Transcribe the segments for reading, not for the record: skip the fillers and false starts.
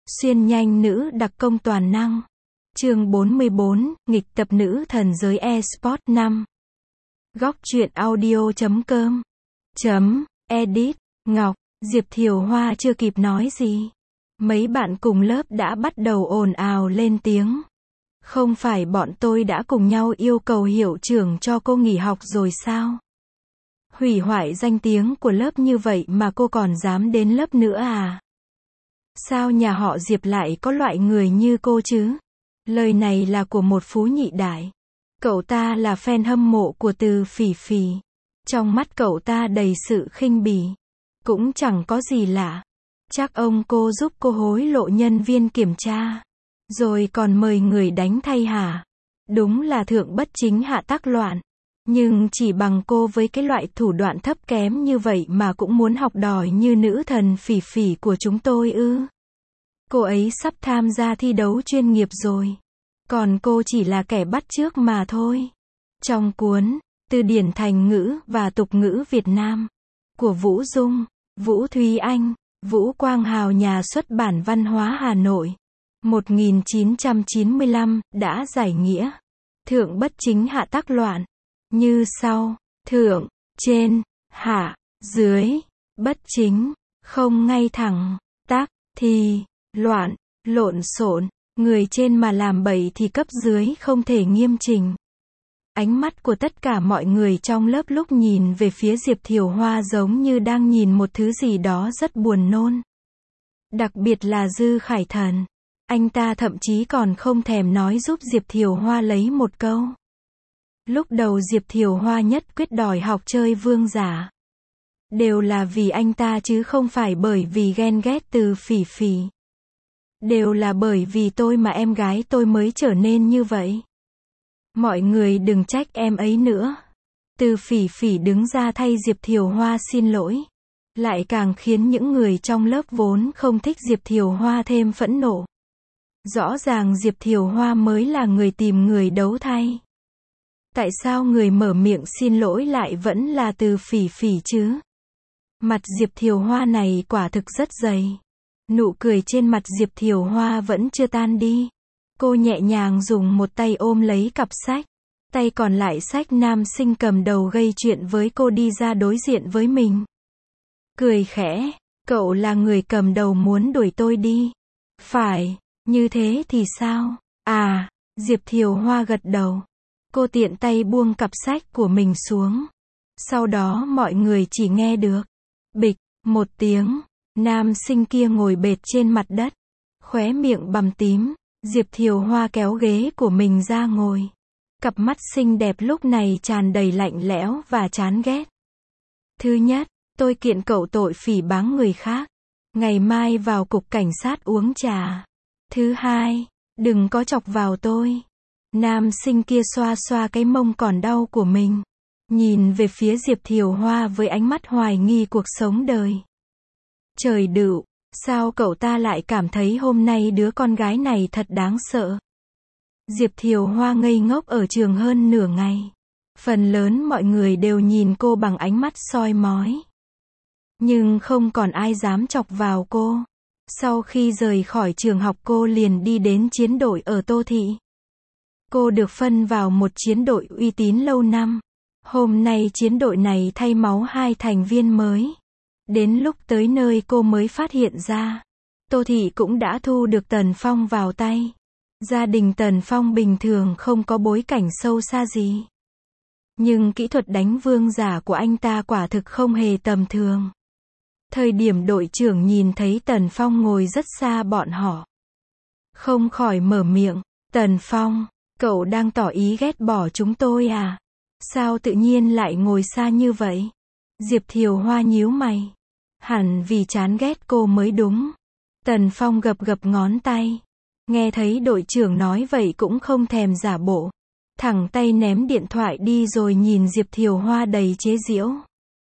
Xuyên nhanh nữ đặc công toàn năng. Chương 44, nghịch tập nữ thần giới eSports 5. Góc truyện audio.com. Edit. Ngọc, Diệp Thiều Hoa chưa kịp nói gì. Mấy bạn cùng lớp đã bắt đầu ồn ào lên tiếng. Không phải bọn tôi đã cùng nhau yêu cầu hiệu trưởng cho cô nghỉ học rồi sao? Hủy hoại danh tiếng của lớp như vậy mà cô còn dám đến lớp nữa à? Sao nhà họ Diệp lại có loại người như cô chứ? Lời này là của một phú nhị đại. Cậu ta là fan hâm mộ của Từ Phỉ Phỉ. Trong mắt cậu ta đầy sự khinh bỉ. Cũng chẳng có gì lạ. Chắc ông cô giúp cô hối lộ nhân viên kiểm tra. Rồi còn mời người đánh thay hả? Đúng là thượng bất chính hạ tắc loạn. Nhưng chỉ bằng cô với cái loại thủ đoạn thấp kém như vậy mà cũng muốn học đòi như nữ thần Phỉ Phỉ của chúng tôi ư? Cô ấy sắp tham gia thi đấu chuyên nghiệp rồi. Còn cô chỉ là kẻ bắt chước mà thôi. Trong cuốn Từ điển thành ngữ và tục ngữ Việt Nam của Vũ Dung, Vũ Thúy Anh, Vũ Quang Hào, nhà xuất bản Văn hóa Hà Nội, 1995, đã giải nghĩa thượng bất chính hạ tắc loạn như sau: thượng, trên, hạ, dưới, bất chính, không ngay thẳng, tắc, thì, loạn, lộn xộn, người trên mà làm bậy thì cấp dưới không thể nghiêm chỉnh. Ánh mắt của tất cả mọi người trong lớp lúc nhìn về phía Diệp Thiều Hoa giống như đang nhìn một thứ gì đó rất buồn nôn. Đặc biệt là Dư Khải Thần. Anh ta thậm chí còn không thèm nói giúp Diệp Thiều Hoa lấy một câu. Lúc đầu Diệp Thiều Hoa nhất quyết đòi học chơi vương giả. Đều là vì anh ta chứ không phải bởi vì ghen ghét Từ Phỉ Phỉ. Đều là bởi vì tôi mà em gái tôi mới trở nên như vậy. Mọi người đừng trách em ấy nữa. Từ Phỉ Phỉ đứng ra thay Diệp Thiều Hoa xin lỗi. Lại càng khiến những người trong lớp vốn không thích Diệp Thiều Hoa thêm phẫn nộ. Rõ ràng Diệp Thiều Hoa mới là người tìm người đấu thay. Tại sao người mở miệng xin lỗi lại vẫn là Từ Phỉ Phỉ chứ? Mặt Diệp Thiều Hoa này quả thực rất dày. Nụ cười trên mặt Diệp Thiều Hoa vẫn chưa tan đi. Cô nhẹ nhàng dùng một tay ôm lấy cặp sách. Tay còn lại xách nam sinh cầm đầu gây chuyện với cô đi ra đối diện với mình. Cười khẽ, cậu là người cầm đầu muốn đuổi tôi đi. Phải, như thế thì sao? À, Diệp Thiều Hoa gật đầu. Cô tiện tay buông cặp sách của mình xuống. Sau đó mọi người chỉ nghe được bịch, một tiếng. Nam sinh kia ngồi bệt trên mặt đất. Khóe miệng bầm tím. Diệp Thiều Hoa kéo ghế của mình ra ngồi. Cặp mắt xinh đẹp lúc này tràn đầy lạnh lẽo và chán ghét. Thứ nhất, tôi kiện cậu tội phỉ báng người khác. Ngày mai vào cục cảnh sát uống trà. Thứ hai, đừng có chọc vào tôi. Nam sinh kia xoa xoa cái mông còn đau của mình. Nhìn về phía Diệp Thiều Hoa với ánh mắt hoài nghi cuộc sống đời. Trời đựu, sao cậu ta lại cảm thấy hôm nay đứa con gái này thật đáng sợ? Diệp Thiều Hoa ngây ngốc ở trường hơn nửa ngày. Phần lớn mọi người đều nhìn cô bằng ánh mắt soi mói. Nhưng không còn ai dám chọc vào cô. Sau khi rời khỏi trường học cô liền đi đến chiến đội ở Tô Thị. Cô được phân vào một chiến đội uy tín lâu năm. Hôm nay chiến đội này thay máu 2 thành viên mới. Đến lúc tới nơi cô mới phát hiện ra. Tô Thị cũng đã thu được Tần Phong vào tay. Gia đình Tần Phong bình thường không có bối cảnh sâu xa gì. Nhưng kỹ thuật đánh vương giả của anh ta quả thực không hề tầm thường. Thời điểm đội trưởng nhìn thấy Tần Phong ngồi rất xa bọn họ. Không khỏi mở miệng. Tần Phong, cậu đang tỏ ý ghét bỏ chúng tôi à? Sao tự nhiên lại ngồi xa như vậy? Diệp Thiều Hoa nhíu mày. Hẳn vì chán ghét cô mới đúng. Tần Phong gập gập ngón tay. Nghe thấy đội trưởng nói vậy cũng không thèm giả bộ. Thẳng tay ném điện thoại đi rồi nhìn Diệp Thiều Hoa đầy chế giễu.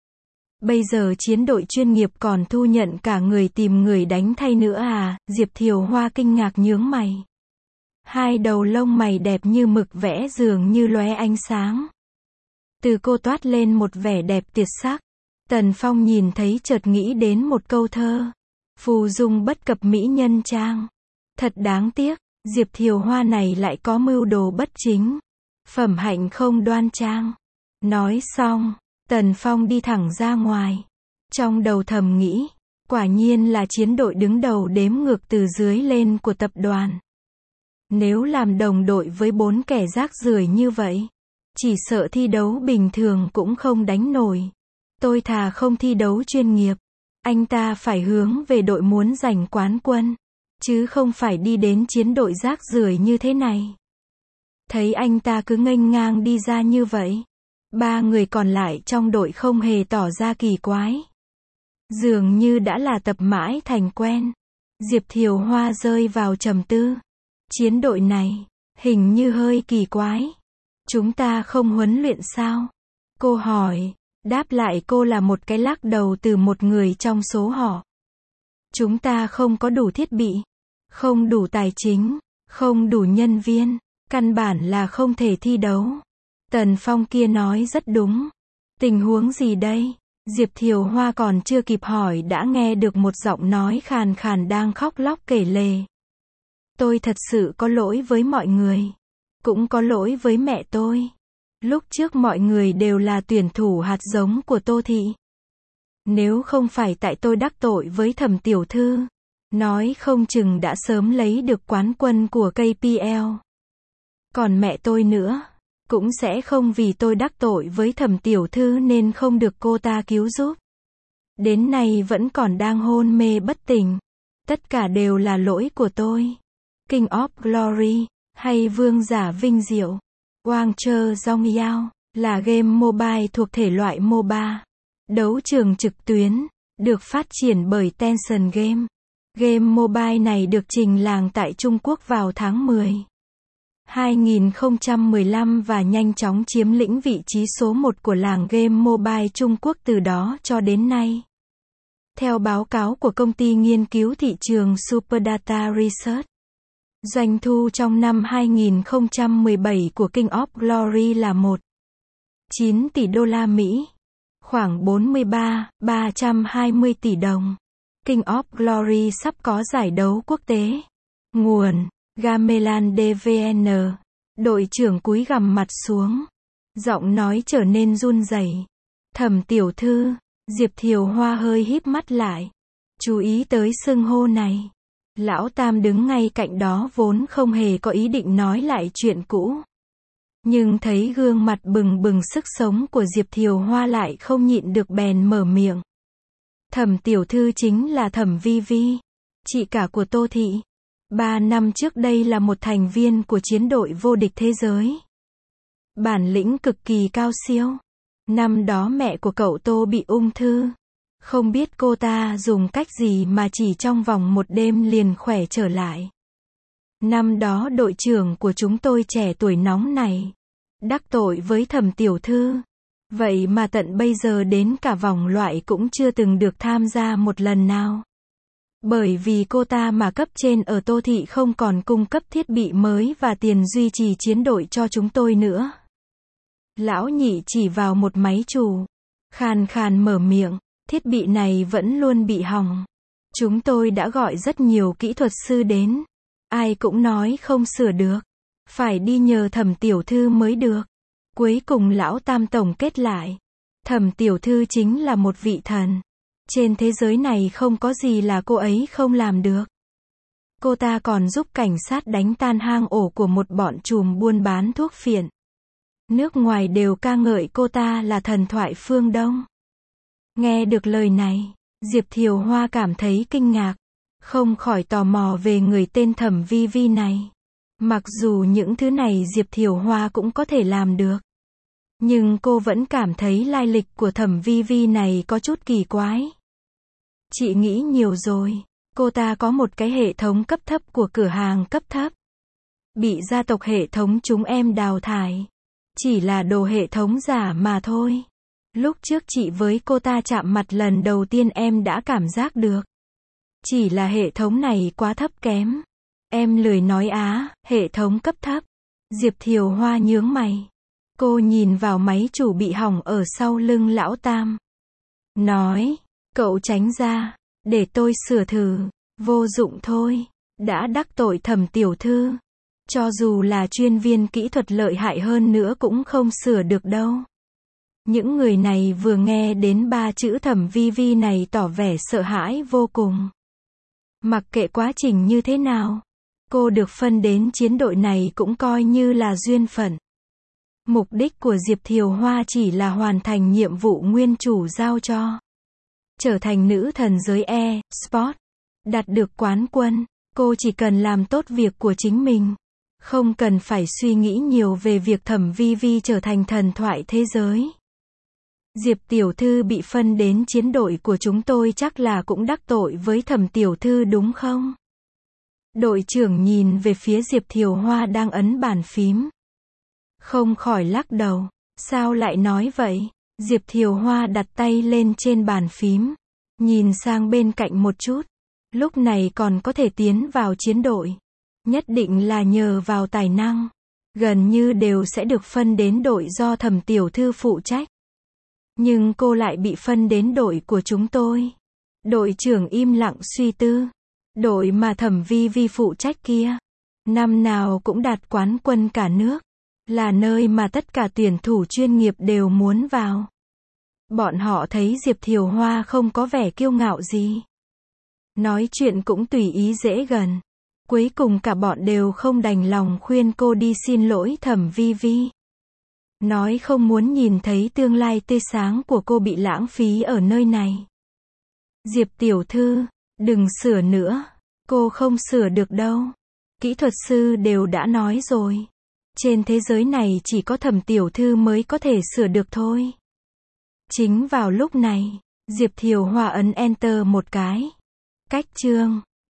Bây giờ chiến đội chuyên nghiệp còn thu nhận cả người tìm người đánh thay nữa à? Diệp Thiều Hoa kinh ngạc nhướng mày. Hai đầu lông mày đẹp như mực vẽ dường như lóe ánh sáng. Từ cô toát lên một vẻ đẹp tuyệt sắc. Tần Phong nhìn thấy chợt nghĩ đến một câu thơ. Phù dung bất cập mỹ nhân trang. Thật đáng tiếc, Diệp Thiều Hoa này lại có mưu đồ bất chính. Phẩm hạnh không đoan trang. Nói xong, Tần Phong đi thẳng ra ngoài. Trong đầu thầm nghĩ, quả nhiên là chiến đội đứng đầu đếm ngược từ dưới lên của tập đoàn. Nếu làm đồng đội với 4 kẻ rác rưởi như vậy, chỉ sợ thi đấu bình thường cũng không đánh nổi. Tôi thà không thi đấu chuyên nghiệp. Anh ta phải hướng về đội muốn giành quán quân, chứ không phải đi đến chiến đội rác rưởi như thế này. Thấy anh ta cứ nghênh ngang đi ra như vậy, 3 người còn lại trong đội không hề tỏ ra kỳ quái. Dường như đã là tập mãi thành quen. Diệp Thiều Hoa rơi vào trầm tư. Chiến đội này, hình như hơi kỳ quái. Chúng ta không huấn luyện sao? Cô hỏi. Đáp lại cô là một cái lắc đầu từ một người trong số họ. Chúng ta không có đủ thiết bị, không đủ tài chính, không đủ nhân viên, căn bản là không thể thi đấu. Tần Phong kia nói rất đúng. Tình huống gì đây? Diệp Thiều Hoa còn chưa kịp hỏi đã nghe được một giọng nói khàn khàn đang khóc lóc kể lể. Tôi thật sự có lỗi với mọi người. Cũng có lỗi với mẹ tôi. Lúc trước mọi người đều là tuyển thủ hạt giống của Tô Thị. Nếu không phải tại tôi đắc tội với Thẩm tiểu thư, nói không chừng đã sớm lấy được quán quân của KPL. Còn mẹ tôi nữa, cũng sẽ không vì tôi đắc tội với Thẩm tiểu thư nên không được cô ta cứu giúp. Đến nay vẫn còn đang hôn mê bất tỉnh. Tất cả đều là lỗi của tôi. King of Glory, hay Vương giả vinh diệu, Wang Chơ Dong Yao, là game mobile thuộc thể loại MOBA. Đấu trường trực tuyến, được phát triển bởi Tencent Game. Game mobile này được trình làng tại Trung Quốc vào tháng 10. 2015 và nhanh chóng chiếm lĩnh vị trí số 1 của làng game mobile Trung Quốc từ đó cho đến nay. Theo báo cáo của công ty nghiên cứu thị trường Superdata Research, doanh thu trong năm 2017 của King of Glory là 1,9 tỷ đô la Mỹ, khoảng 43,320 tỷ đồng. King of Glory sắp có giải đấu quốc tế. Nguồn: Gamelan DVN. Đội trưởng cúi gằm mặt xuống. Giọng nói trở nên run rẩy. Thẩm tiểu thư. Diệp Thiều Hoa hơi híp mắt lại. Chú ý tới xưng hô này. Lão Tam đứng ngay cạnh đó vốn không hề có ý định nói lại chuyện cũ. Nhưng thấy gương mặt bừng bừng sức sống của Diệp Thiều Hoa lại không nhịn được bèn mở miệng. Thẩm tiểu thư chính là Thẩm Vi Vi, chị cả của Tô Thị. 3 năm trước đây là một thành viên của chiến đội vô địch thế giới. Bản lĩnh cực kỳ cao siêu. Năm đó mẹ của cậu Tô bị ung thư. Không biết cô ta dùng cách gì mà chỉ trong vòng một đêm liền khỏe trở lại. Năm đó đội trưởng của chúng tôi trẻ tuổi nóng này, đắc tội với Thẩm tiểu thư. Vậy mà tận bây giờ đến cả vòng loại cũng chưa từng được tham gia một lần nào. Bởi vì cô ta mà cấp trên ở Tô Thị không còn cung cấp thiết bị mới và tiền duy trì chiến đội cho chúng tôi nữa. Lão nhị chỉ vào một máy chủ. Khàn khàn mở miệng. Thiết bị này vẫn luôn bị hỏng. Chúng tôi đã gọi rất nhiều kỹ thuật sư đến. Ai cũng nói không sửa được. Phải đi nhờ Thẩm tiểu thư mới được. Cuối cùng lão Tam tổng kết lại. Thẩm tiểu thư chính là một vị thần. Trên thế giới này không có gì là cô ấy không làm được. Cô ta còn giúp cảnh sát đánh tan hang ổ của một bọn trùm buôn bán thuốc phiện. Nước ngoài đều ca ngợi cô ta là thần thoại phương Đông. Nghe được lời này, Diệp Thiều Hoa cảm thấy kinh ngạc. Không khỏi tò mò về người tên Thẩm Vi Vi này. Mặc dù những thứ này Diệp Thiều Hoa cũng có thể làm được. Nhưng cô vẫn cảm thấy lai lịch của Thẩm Vi Vi này có chút kỳ quái. Chị nghĩ nhiều rồi. Cô ta có một cái hệ thống cấp thấp của cửa hàng cấp thấp. Bị gia tộc hệ thống chúng em đào thải. Chỉ là đồ hệ thống giả mà thôi. Lúc trước chị với cô ta chạm mặt lần đầu tiên em đã cảm giác được. Chỉ là hệ thống này quá thấp kém. Em lười nói hệ thống cấp thấp. Diệp Thiều Hoa nhướng mày. Cô nhìn vào máy chủ bị hỏng ở sau lưng lão Tam. Nói, cậu tránh ra. Để tôi sửa thử. Vô dụng thôi. Đã đắc tội Thẩm tiểu thư. Cho dù là chuyên viên kỹ thuật lợi hại hơn nữa cũng không sửa được đâu. Những người này vừa nghe đến 3 chữ Thẩm Vi Vi này tỏ vẻ sợ hãi vô cùng. Mặc kệ quá trình như thế nào, cô được phân đến chiến đội này cũng coi như là duyên phận. Mục đích của Diệp Thiều Hoa chỉ là hoàn thành nhiệm vụ nguyên chủ giao cho. Trở thành nữ thần giới e-sport. Đạt được quán quân. Cô chỉ cần làm tốt việc của chính mình. Không cần phải suy nghĩ nhiều về việc Thẩm Vi Vi trở thành thần thoại thế giới. Diệp tiểu thư bị phân đến chiến đội của chúng tôi chắc là cũng đắc tội với Thẩm tiểu thư đúng không? Đội trưởng nhìn về phía Diệp Thiều Hoa đang ấn bàn phím. Không khỏi lắc đầu. Sao lại nói vậy? Diệp Thiều Hoa đặt tay lên trên bàn phím. Nhìn sang bên cạnh một chút. Lúc này còn có thể tiến vào chiến đội. Nhất định là nhờ vào tài năng. Gần như đều sẽ được phân đến đội do Thẩm tiểu thư phụ trách. Nhưng cô lại bị phân đến đội của chúng tôi. Đội trưởng im lặng suy tư. Đội mà Thẩm Vi Vi phụ trách kia. Năm nào cũng đạt quán quân cả nước. Là nơi mà tất cả tuyển thủ chuyên nghiệp đều muốn vào. Bọn họ thấy Diệp Thiều Hoa không có vẻ kiêu ngạo gì. Nói chuyện cũng tùy ý dễ gần. Cuối cùng cả bọn đều không đành lòng khuyên cô đi xin lỗi Thẩm Vi Vi. Nói không muốn nhìn thấy tương lai tươi sáng của cô bị lãng phí ở nơi này. Diệp tiểu thư, đừng sửa nữa. Cô không sửa được đâu. Kỹ thuật sư đều đã nói rồi. Trên thế giới này chỉ có Thẩm tiểu thư mới có thể sửa được thôi. Chính vào lúc này, Diệp Thiều Hoa ấn Enter một cái. Cách chương